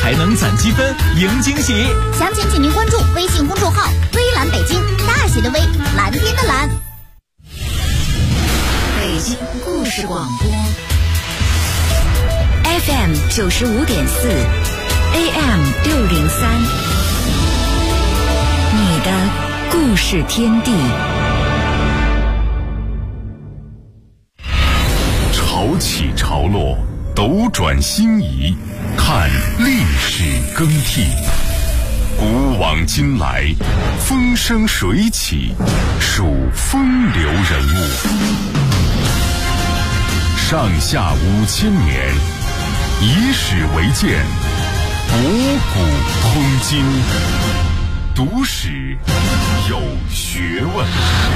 还能攒积分赢惊喜。 详情请您关注微信公众号微蓝北京，大写的微，蓝天的蓝。 北京故事广播 FM 95.4 AM 603，你的故事天地。 潮起潮落，斗转星移，看历史更替。古往今来，风生水起，数风流人物。上下5000年，以史为鉴，博古通今。读史有学问。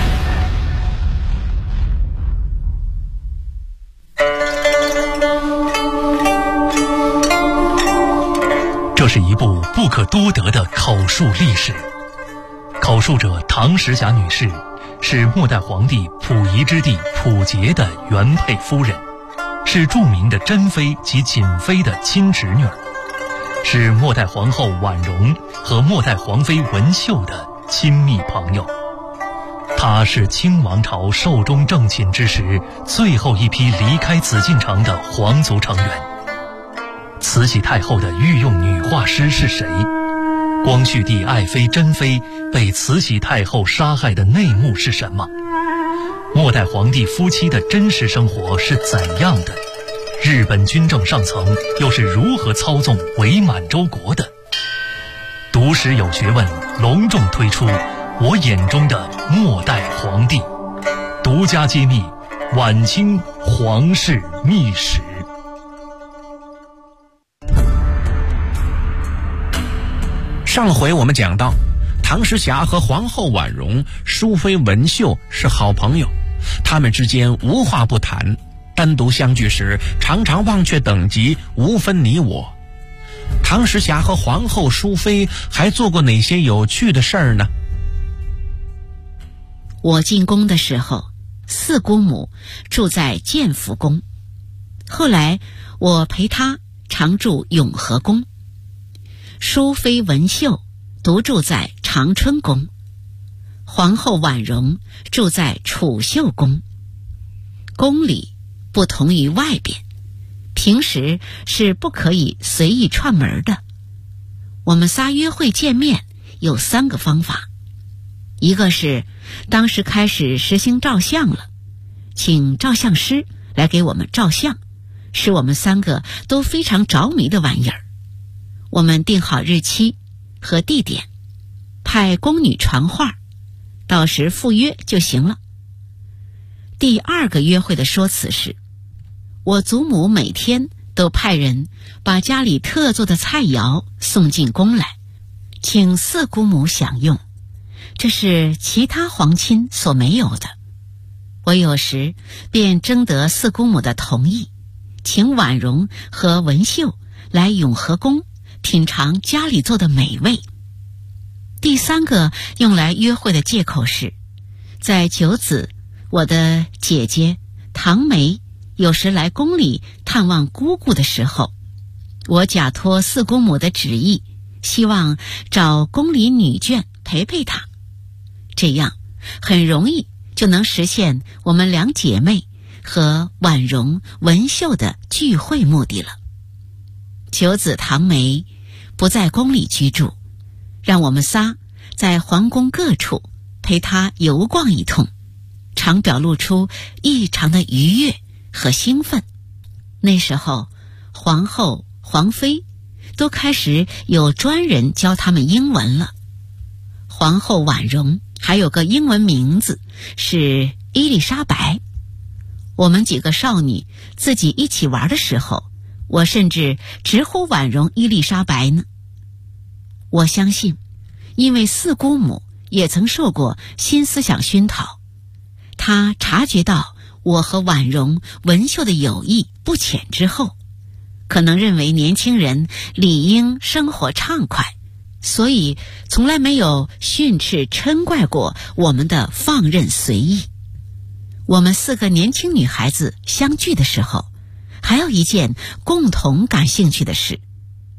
这是一部不可多得的口述历史。口述者唐时霞女士是末代皇帝溥仪之弟溥杰的原配夫人，是著名的珍妃及瑾妃的亲侄女，是末代皇后婉容和末代皇妃文秀的亲密朋友。她是清王朝寿终正寝之时最后一批离开紫禁城的皇族成员。慈禧太后的御用女画师是谁？光绪帝爱妃珍妃被慈禧太后杀害的内幕是什么？末代皇帝夫妻的真实生活是怎样的？日本军政上层又是如何操纵伪满洲国的？读史有学问隆重推出我眼中的末代皇帝，独家揭秘晚清皇室秘史。 上回我们讲到，唐时霞和皇后婉容、淑妃文秀是好朋友，他们之间无话不谈，单独相聚时常常忘却等级，无分你我。唐时霞和皇后、淑妃还做过哪些有趣的事儿呢？ 我进宫的时候，四姑母住在建福宫，后来我陪她常住永和宫。淑妃文秀独住在长春宫，皇后婉容住在储秀宫。宫里不同于外边，平时是不可以随意串门的。我们仨约会见面有3个方法，一个是当时开始实行照相了，请照相师来给我们照相，是我们3个都非常着迷的玩意儿。我们定好日期和地点，派宫女传话，到时赴约就行了。第2个约会的说辞是，我祖母每天都派人把家里特做的菜肴送进宫来，请四姑母享用，这是其他皇亲所没有的。我有时便征得四姑母的同意，请婉容和文秀来永和宫品尝家里做的美味。第3个用来约会的借口是，在九子，我的姐姐唐梅有时来宫里探望姑姑的时候，我假托四姑母的旨意，希望找宫里女眷陪陪她，这样很容易就能实现我们2姐妹和婉容、文秀的聚会目的了。九子唐梅不在宫里居住，让我们仨在皇宫各处陪她游逛一通，常表露出异常的愉悦和兴奋。那时候皇后、皇妃都开始有专人教他们英文了。皇后婉容还有个英文名字是伊丽莎白。我们几个少女自己一起玩的时候，我甚至直呼婉容伊丽莎白呢。我相信，因为四姑母也曾受过新思想熏陶，她察觉到我和婉容、文秀的友谊不浅之后，可能认为年轻人理应生活畅快，所以从来没有训斥嗔怪过我们的放任随意。我们4个年轻女孩子相聚的时候，还有一件共同感兴趣的事，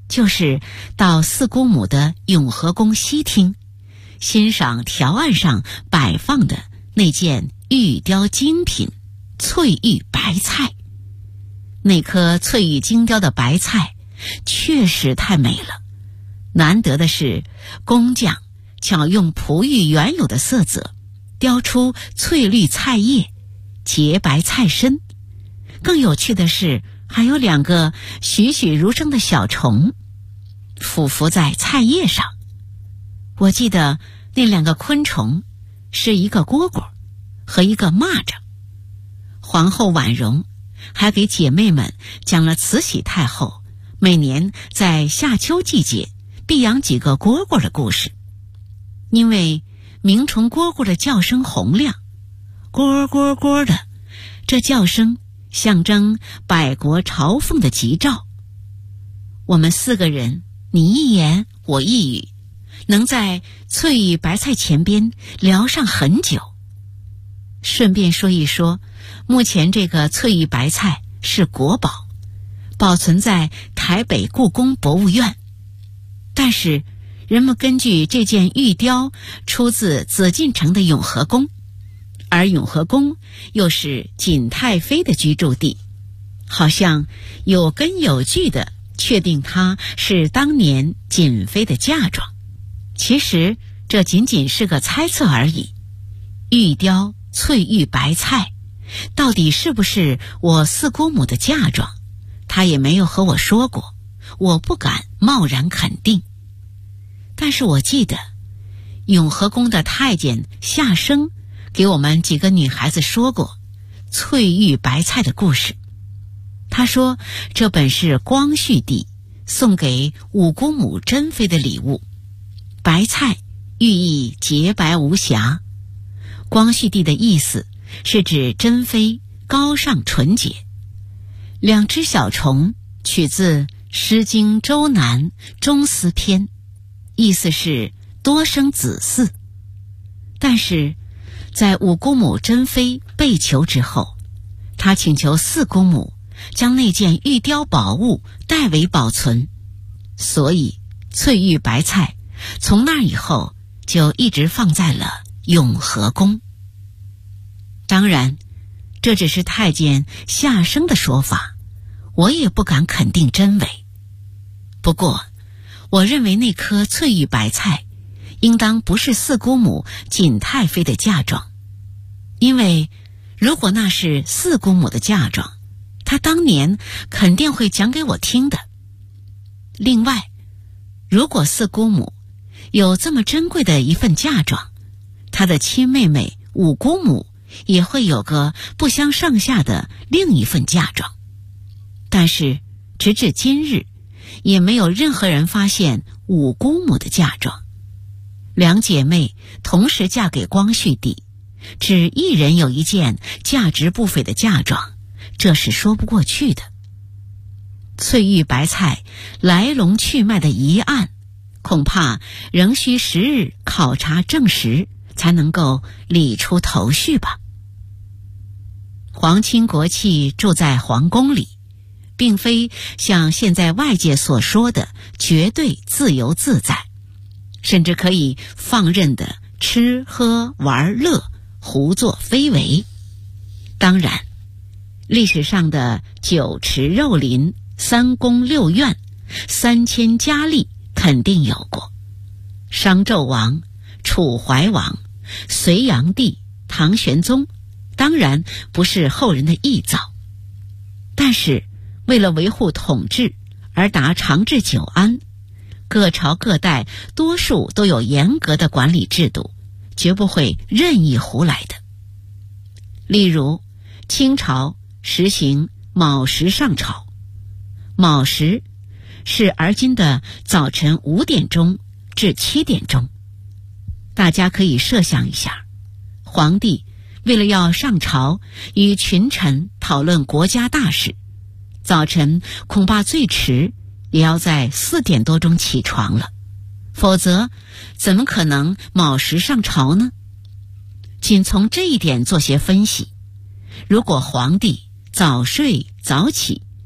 就是到四姑母的永和宫西厅，欣赏条案上摆放的那件玉雕精品翠玉白菜。那颗翠玉精雕的白菜确实太美了，难得的是工匠巧用璞玉原有的色泽雕出翠绿菜叶，洁白菜身。更有趣的是，还有2个栩栩如生的小虫俯伏在菜叶上。我记得那2个昆虫是一个蝈蝈和一个蚂蚱。皇后婉容还给姐妹们讲了慈禧太后每年在夏秋季节必养几个蝈蝈的故事。因为鸣虫蝈蝈的叫声洪亮，蝈蝈蝈的，这叫声象征百国朝奉的吉兆。我们4个人，你一言我一语，能在翠玉白菜前边聊上很久。顺便说一说，目前这个翠玉白菜是国宝，保存在台北故宫博物院。但是人们根据这件玉雕出自紫禁城的永和宫，而永和宫又是景太妃的居住地，好像有根有据的确定它是当年瑾妃的嫁妆。其实这仅仅是个猜测而已。玉雕翠玉白菜到底是不是我四姑母的嫁妆，她也没有和我说过，我不敢贸然肯定。但是我记得永和宫的太监夏生给我们几个女孩子说过翠玉白菜的故事。他说这本是光绪帝送给五姑母珍妃的礼物，白菜寓意洁白无瑕。光绪帝的意思是指珍妃高尚纯洁。2只小虫取自《诗经·周南·中思篇》，意思是多生子嗣。但是在五姑母珍妃被囚之后，她请求四姑母将那件玉雕宝物代为保存，所以翠玉白菜从那以后就一直放在了永和宫。当然这只是太监夏生的说法，我也不敢肯定真伪。不过我认为那颗翠玉白菜应当不是四姑母瑾太妃的嫁妆，因为如果那是四姑母的嫁妆，她当年肯定会讲给我听的。另外，如果四姑母有这么珍贵的一份嫁妆，她的亲妹妹五姑母也会有个不相上下的另一份嫁妆。但是直至今日也没有任何人发现五姑母的嫁妆。2姐妹同时嫁给光绪帝，只一人有一件价值不菲的嫁妆，这是说不过去的。翠玉白菜来龙去脉的疑案，恐怕仍需时日考察证实，才能够理出头绪吧。皇亲国戚住在皇宫里，并非像现在外界所说的绝对自由自在，甚至可以放任的吃喝玩乐，胡作非为。当然历史上的酒池肉林、3宫6院、3000佳丽肯定有过。商纣王、楚怀王、隋炀帝、唐玄宗当然不是后人的臆造，但是为了维护统治而达长治久安，各朝各代多数都有严格的管理制度，绝不会任意胡来的。例如清朝实行卯时上朝，卯时是而今的早晨5点钟至7点钟。大家可以设想一下，皇帝为了要上朝与群臣讨论国家大事，早晨恐怕最迟也要在4点多钟起床了，否则怎么可能卯时上朝呢？仅从这一点做些分析，如果皇帝早睡早起，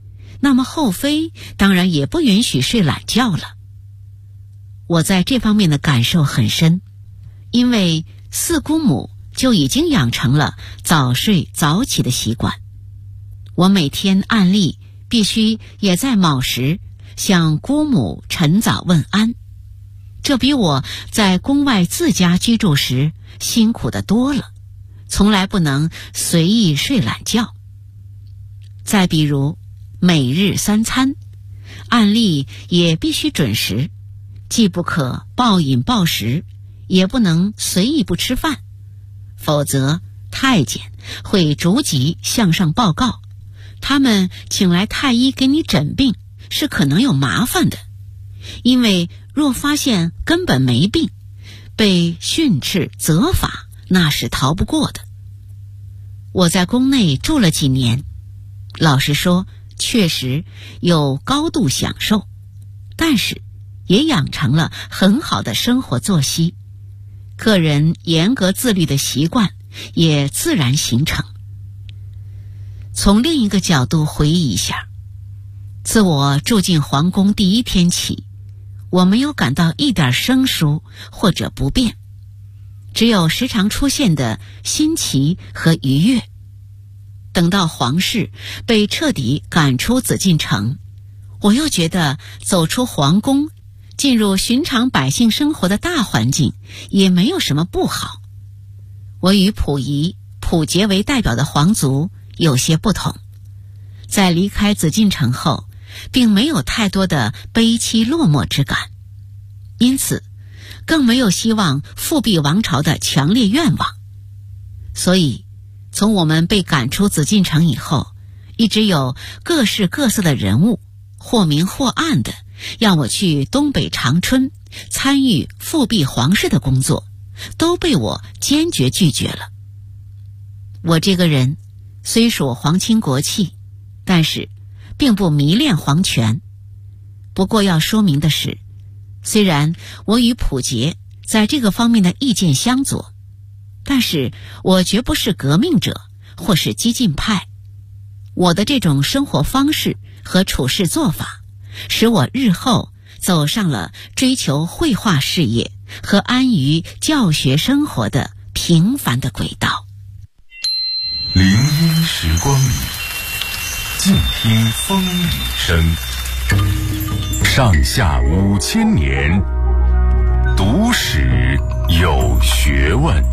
那么后妃当然也不允许睡懒觉了。我在这方面的感受很深，因为四姑母就已经养成了早睡早起的习惯。我每天按例必须也在卯时向姑母晨早问安，这比我在宫外自家居住时辛苦得多了，从来不能随意睡懒觉。再比如每日3餐，按例也必须准时，既不可暴饮暴食，也不能随意不吃饭，否则太监会逐级向上报告，他们请来太医给你诊病是可能有麻烦的，因为若发现根本没病，被训斥责罚那是逃不过的。我在宫内住了几年，老实说确实有高度享受，但是也养成了很好的生活作息，个人严格自律的习惯也自然形成。从另一个角度回忆一下，自我住进皇宫第一天起，我没有感到一点生疏或者不便，只有时常出现的新奇和愉悦。等到皇室被彻底赶出紫禁城，我又觉得走出皇宫，进入寻常百姓生活的大环境也没有什么不好。我与溥仪、溥杰为代表的皇族有些不同，在离开紫禁城后并没有太多的悲戚落寞之感，因此更没有希望复辟王朝的强烈愿望。所以从我们被赶出紫禁城以后，一直有各式各色的人物或明或暗的让我去东北长春参与复辟皇室的工作，都被我坚决拒绝了。我这个人虽属皇亲国戚，但是并不迷恋皇权。不过要说明的是，虽然我与溥杰在这个方面的意见相左，但是我绝不是革命者或是激进派。我的这种生活方式和处事做法，使我日后走上了追求绘画事业和安于教学生活的平凡的轨道。 林荫时光里，静听风雨声。上下5000年，读史有学问。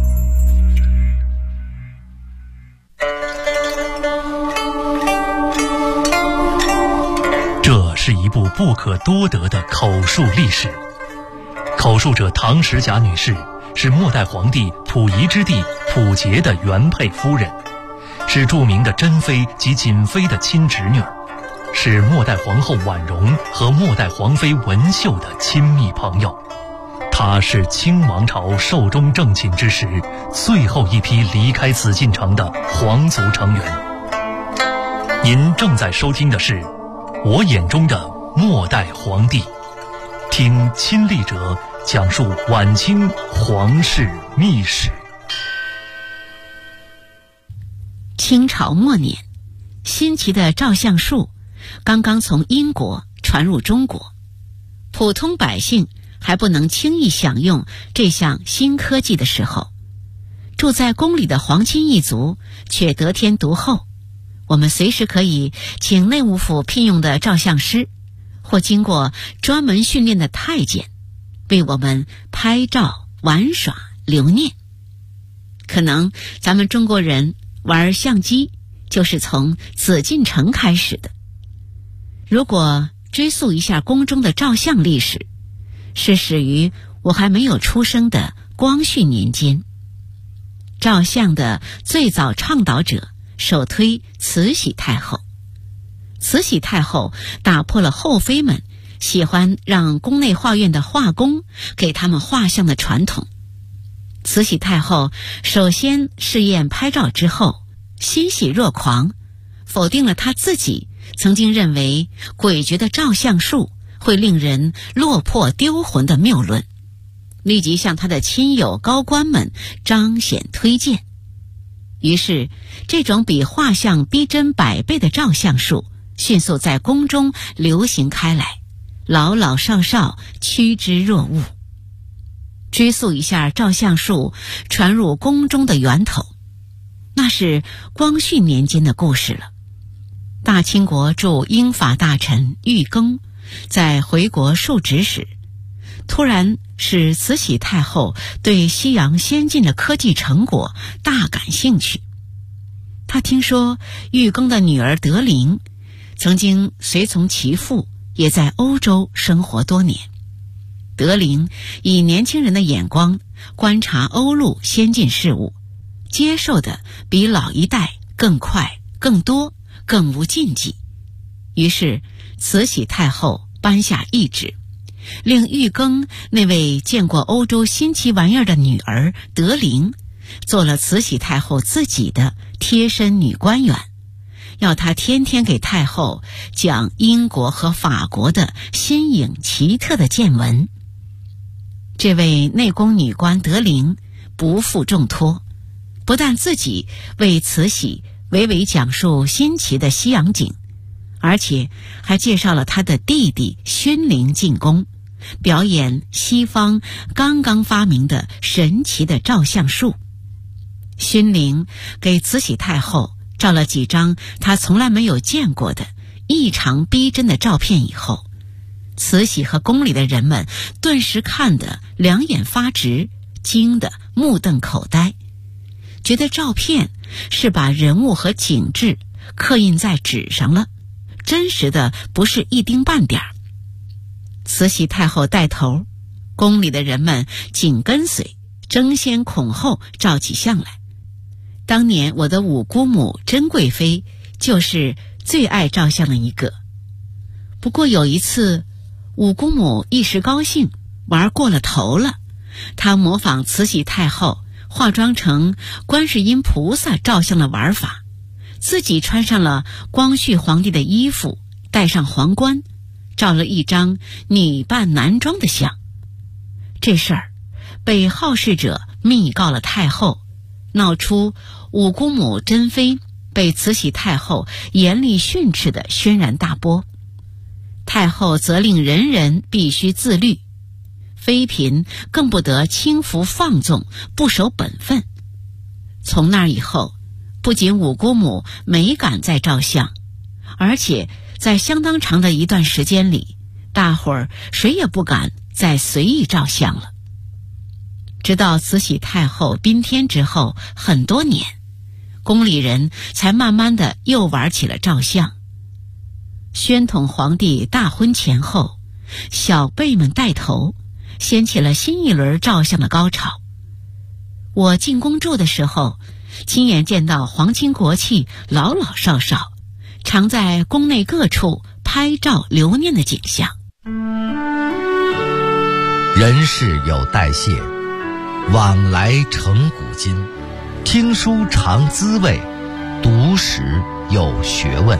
这是一部不可多得的口述历史。口述者唐时甲女士是末代皇帝溥仪之弟溥杰的原配夫人，是著名的珍妃及瑾妃的亲侄女，是末代皇后婉容和末代皇妃文秀的亲密朋友。她是清王朝寿终正寝之时最后一批离开紫禁城的皇族成员。您正在收听的是我眼中的末代皇帝，听亲历者讲述晚清皇室秘史。 清朝末年，新奇的照相术刚刚从英国传入中国，普通百姓还不能轻易享用这项新科技的时候，住在宫里的皇亲一族却得天独厚。我们随时可以请内务府聘用的照相师，或经过专门训练的太监，为我们拍照、玩耍、留念。可能咱们中国人玩相机就是从紫禁城开始的。如果追溯一下宫中的照相历史，是始于我还没有出生的光绪年间。照相的最早倡导者首推慈禧太后。慈禧太后打破了后妃们喜欢让宫内画院的画工给他们画像的传统。慈禧太后首先试验拍照之后，欣喜若狂，否定了她自己曾经认为诡谲的照相术会令人落魄丢魂的谬论，立即向他的亲友高官们彰显推荐。于是这种比画像逼真100倍的照相术迅速在宫中流行开来，老老少少趋之若鹜。追溯一下照相术传入宫中的源头，那是光绪年间的故事了。大清国驻英法大臣玉庚在回国述职时，突然使慈禧太后对西洋先进的科技成果大感兴趣。他听说玉庚的女儿德龄曾经随从其父也在欧洲生活多年。德龄以年轻人的眼光观察欧陆先进事物，接受的比老一代更快、更多、更无禁忌。于是慈禧太后颁下懿旨，令玉庚那位见过欧洲新奇玩意儿的女儿德龄做了慈禧太后自己的贴身女官员，要她天天给太后讲英国和法国的新颖奇特的见闻。这位内宫女官德龄不负重托，不但自己为慈禧娓娓讲述新奇的西洋景，而且还介绍了他的弟弟勋龄进宫，表演西方刚刚发明的神奇的照相术。勋龄给慈禧太后照了几张她从来没有见过的异常逼真的照片以后，慈禧和宫里的人们顿时看得两眼发直，惊得目瞪口呆，觉得照片是把人物和景致刻印在纸上了，真实的不是一丁半点儿。慈禧太后带头，宫里的人们紧跟随，争先恐后照起相来。当年我的五姑母珍贵妃就是最爱照相的一个。不过有一次，五姑母一时高兴玩过了头了，她模仿慈禧太后化妆成观世音菩萨照相的玩法，自己穿上了光绪皇帝的衣服，戴上皇冠，照了一张女扮男装的相。这事儿被好事者密告了太后，闹出五姑母珍妃被慈禧太后严厉训斥的轩然大波。太后责令人人必须自律，妃嫔更不得轻浮放纵，不守本分。从那以后，不仅五姑母没敢再照相，而且在相当长的一段时间里，大伙儿谁也不敢再随意照相了。直到慈禧太后宾天之后很多年，宫里人才慢慢的又玩起了照相。宣统皇帝大婚前后，小辈们带头掀起了新一轮照相的高潮。我进宫住的时候，亲眼见到皇亲国戚老老少少常在宫内各处拍照留念的景象。 人事有代谢，往来成古今。听书尝滋味，读史有学问。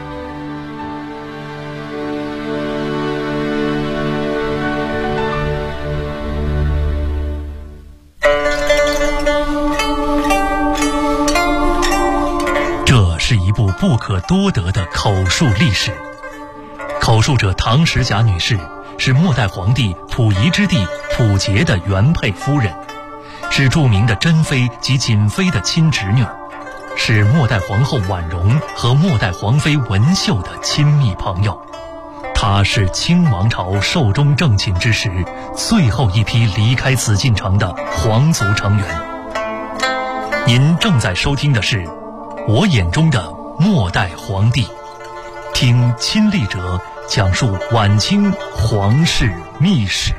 这是一部不可多得的口述历史。口述者唐时霞女士是末代皇帝溥仪之弟溥杰的原配夫人，是著名的珍妃及瑾妃的亲侄女，是末代皇后婉容和末代皇妃文秀的亲密朋友。她是清王朝寿终正寝之时最后一批离开紫禁城的皇族成员。您正在收听的是我眼中的末代皇帝，听亲历者讲述晚清皇室秘史。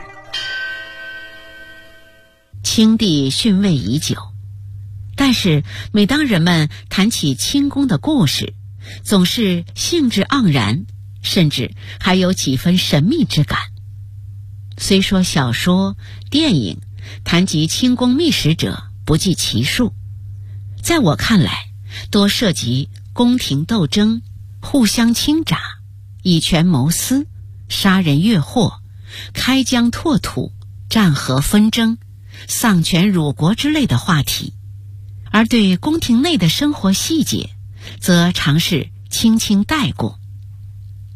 清帝逊位已久，但是每当人们谈起清宫的故事，总是兴致盎然，甚至还有几分神秘之感。虽说小说、电影谈及清宫秘史者不计其数，在我看来，多涉及宫廷斗争、互相倾轧、以权谋私、杀人越货、开疆拓土、战河纷争、丧权辱国之类的话题，而对宫廷内的生活细节则常是轻轻带过。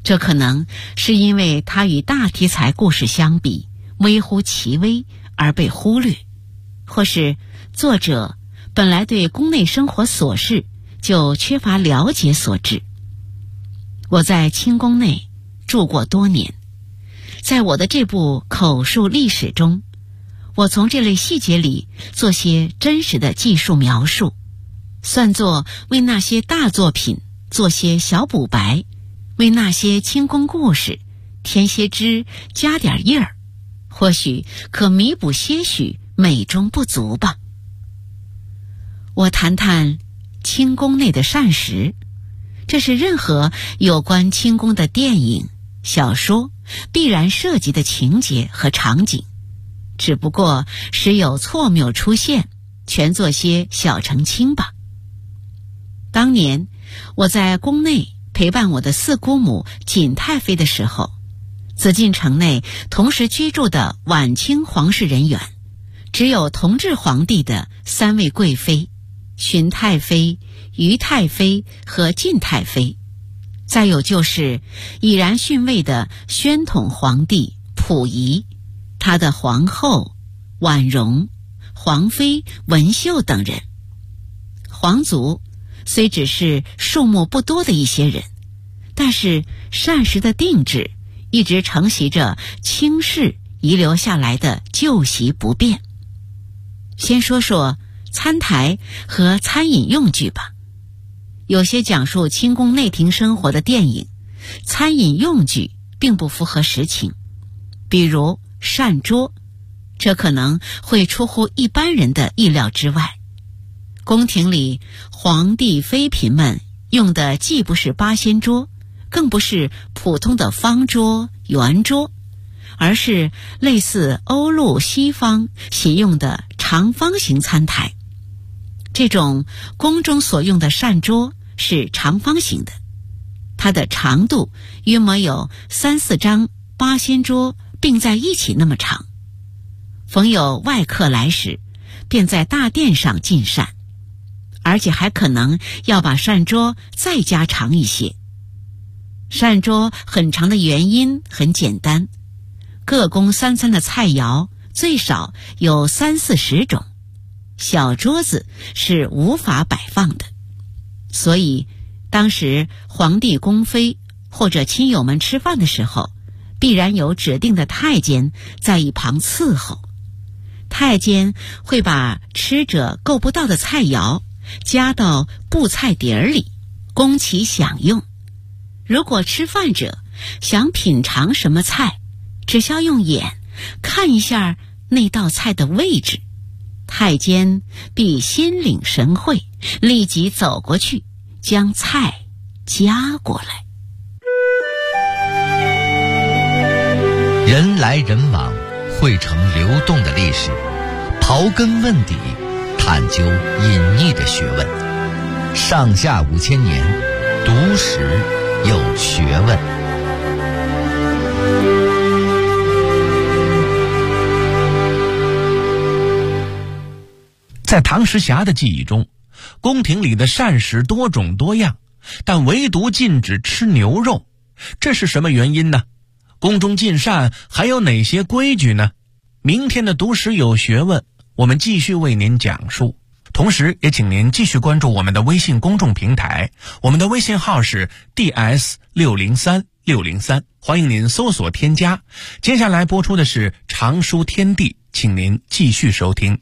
这可能是因为它与大题材故事相比微乎其微而被忽略，或是作者本来对宫内生活琐事就缺乏了解所致。我在清宫内住过多年，在我的这部口述历史中，我从这类细节里做些真实的技术描述，算作为那些大作品做些小补白，为那些清宫故事添些枝加点叶儿，或许可弥补些许美中不足吧。我谈谈清宫内的膳食，这是任何有关清宫的电影、小说必然涉及的情节和场景，只不过时有错谬出现，全做些小澄清吧。当年我在宫内陪伴我的四姑母景太妃的时候，紫禁城内同时居住的晚清皇室人员只有同治皇帝的3位贵妃，寻太妃、于太妃和静太妃，再有就是已然逊位的宣统皇帝溥仪，他的皇后婉容、皇妃文秀等人。皇族虽只是数目不多的一些人，但是膳食的定制一直承袭着清室遗留下来的旧习不变。先说说餐台和餐饮用具吧。有些讲述清宫内廷生活的电影，餐饮用具并不符合实情，比如膳桌，这可能会出乎一般人的意料之外。宫廷里皇帝妃嫔们用的既不是八仙桌，更不是普通的方桌、圆桌，而是类似欧陆西方喜用的长方形餐台。这种宫中所用的膳桌是长方形的，它的长度约莫有3-4张八仙桌并在一起那么长。逢有外客来时，便在大殿上进膳，而且还可能要把膳桌再加长一些。膳桌很长的原因很简单，各宫3餐的菜肴最少有30-40种，小桌子是无法摆放的，所以当时皇帝宫妃或者亲友们吃饭的时候，必然有指定的太监在一旁伺候。太监会把吃者够不到的菜肴加到布菜碟儿里，供其享用。如果吃饭者想品尝什么菜，只需要用眼看一下那道菜的位置，太监必心领神会，立即走过去将菜夹过来。 人来人往，汇成流动的历史，刨根问底，探究隐匿的学问。上下5000年，读史有学问。 在唐时霞的记忆中，宫廷里的膳食多种多样，但唯独禁止吃牛肉，这是什么原因呢？宫中禁膳还有哪些规矩呢？明天的读史有学问，我们继续为您讲述。同时也请您继续关注我们的微信公众平台，我们的微信号是 DS603603，欢迎您搜索添加。接下来播出的是常书天地，请您继续收听。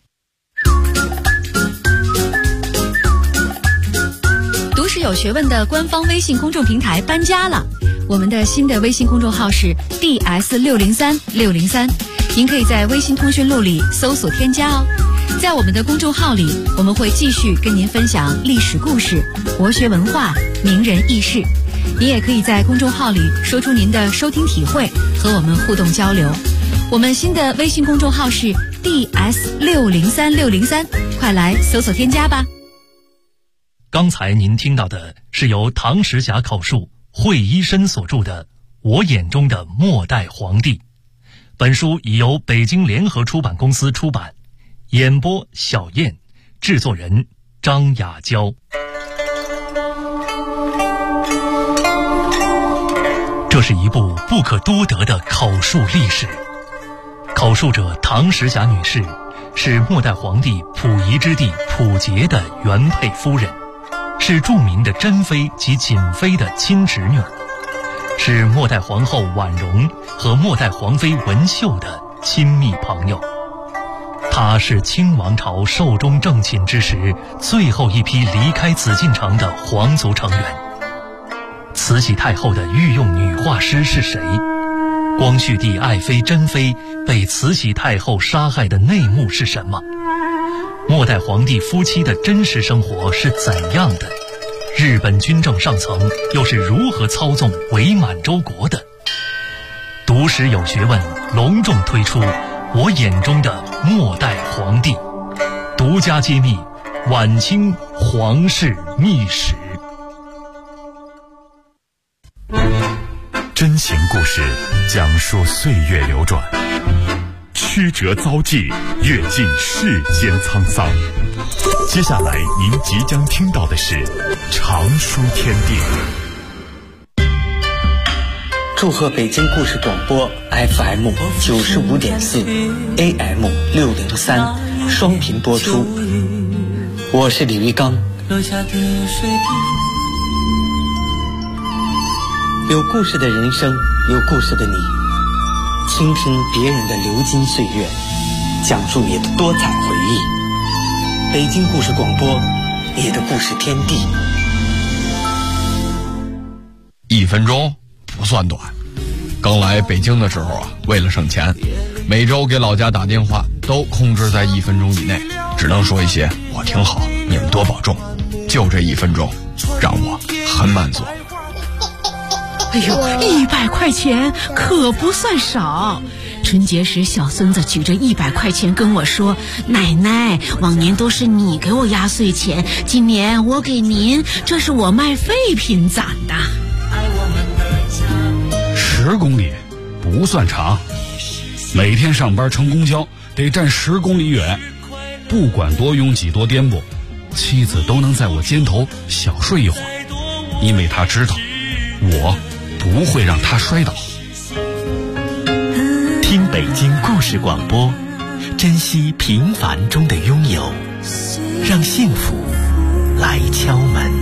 读史有学问的官方微信公众平台搬家了，我们的新的微信公众号是 DS603603，您可以在微信通讯录里搜索添加哦。在我们的公众号里，我们会继续跟您分享历史故事、国学文化、名人轶事。您也可以在公众号里说出您的收听体会，和我们互动交流。我们新的微信公众号是 DS603603，快来搜索添加吧。 刚才您听到的是由唐时霞口述、惠一生所著的《我眼中的末代皇帝》。本书已由北京联合出版公司出版，演播小燕，制作人张雅娇。这这是一部不可多得的口述历史。口述者唐时霞女士是末代皇帝溥仪之弟溥杰的原配夫人，是著名的珍妃及瑾妃的亲侄女，是末代皇后婉容和末代皇妃文秀的亲密朋友。她是清王朝寿终正寝之时最后一批离开紫禁城的皇族成员。慈禧太后的御用女画师是谁？光绪帝爱妃珍妃被慈禧太后杀害的内幕是什么？末代皇帝夫妻的真实生活是怎样的？日本军政上层又是如何操纵伪满洲国的？读史有学问隆重推出我眼中的末代皇帝，独家揭秘晚清皇室秘史。 真情故事讲述岁月流转，曲折遭际，阅尽世间沧桑。接下来您即将听到的是常书天地。 祝贺北京故事广播 FM 95.4 AM 603双频播出，我是李玉刚。有故事的人生，有故事的你，倾听别人的流金岁月，讲述你的多彩回忆。北京故事广播，你的故事天地。 1分钟不算短。刚来北京的时候啊，为了省钱，每周给老家打电话都控制在1分钟以内，只能说一些我挺好，你们多保重。就这1分钟，让我很满足。 哎呦，100块钱可不算少。春节时，小孙子举着100块钱跟我说：“奶奶，往年都是你给我压岁钱，今年我给您，这是我卖废品攒的。 ”10公里不算长，每天上班乘公交得站10公里远，不管多拥挤多颠簸，妻子都能在我肩头小睡一会儿，因为她知道我不会让他摔倒。 听北京故事广播，珍惜平凡中的拥有，让幸福来敲门。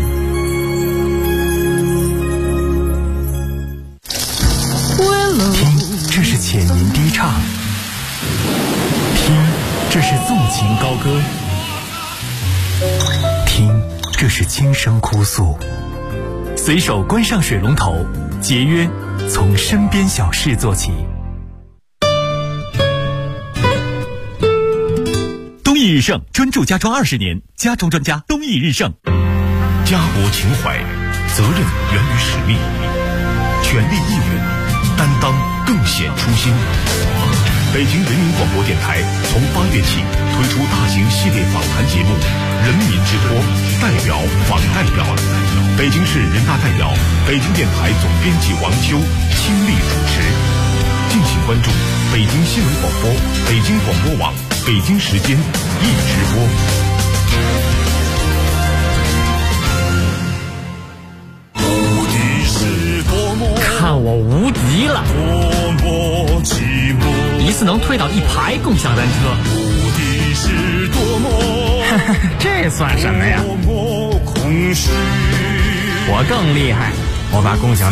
听，这是浅吟低唱；听，这是纵情高歌；听，这是轻声哭诉。随手关上水龙头，节约从身边小事做起。东益日盛专注家装20年，家装专家东益日盛。 家国情怀，责任源于使命，权力义务，担当更显初心。北京人民广播电台从8月起推出大型系列访谈节目《人民之播》，代表访代表。北京市人大代表、北京电台总编辑王秋倾力主持。敬请关注北京新闻广播、北京广播网、北京时间一直播。 看我无敌了！一次能推倒1排共享单车，这算什么呀？我更厉害，我把共享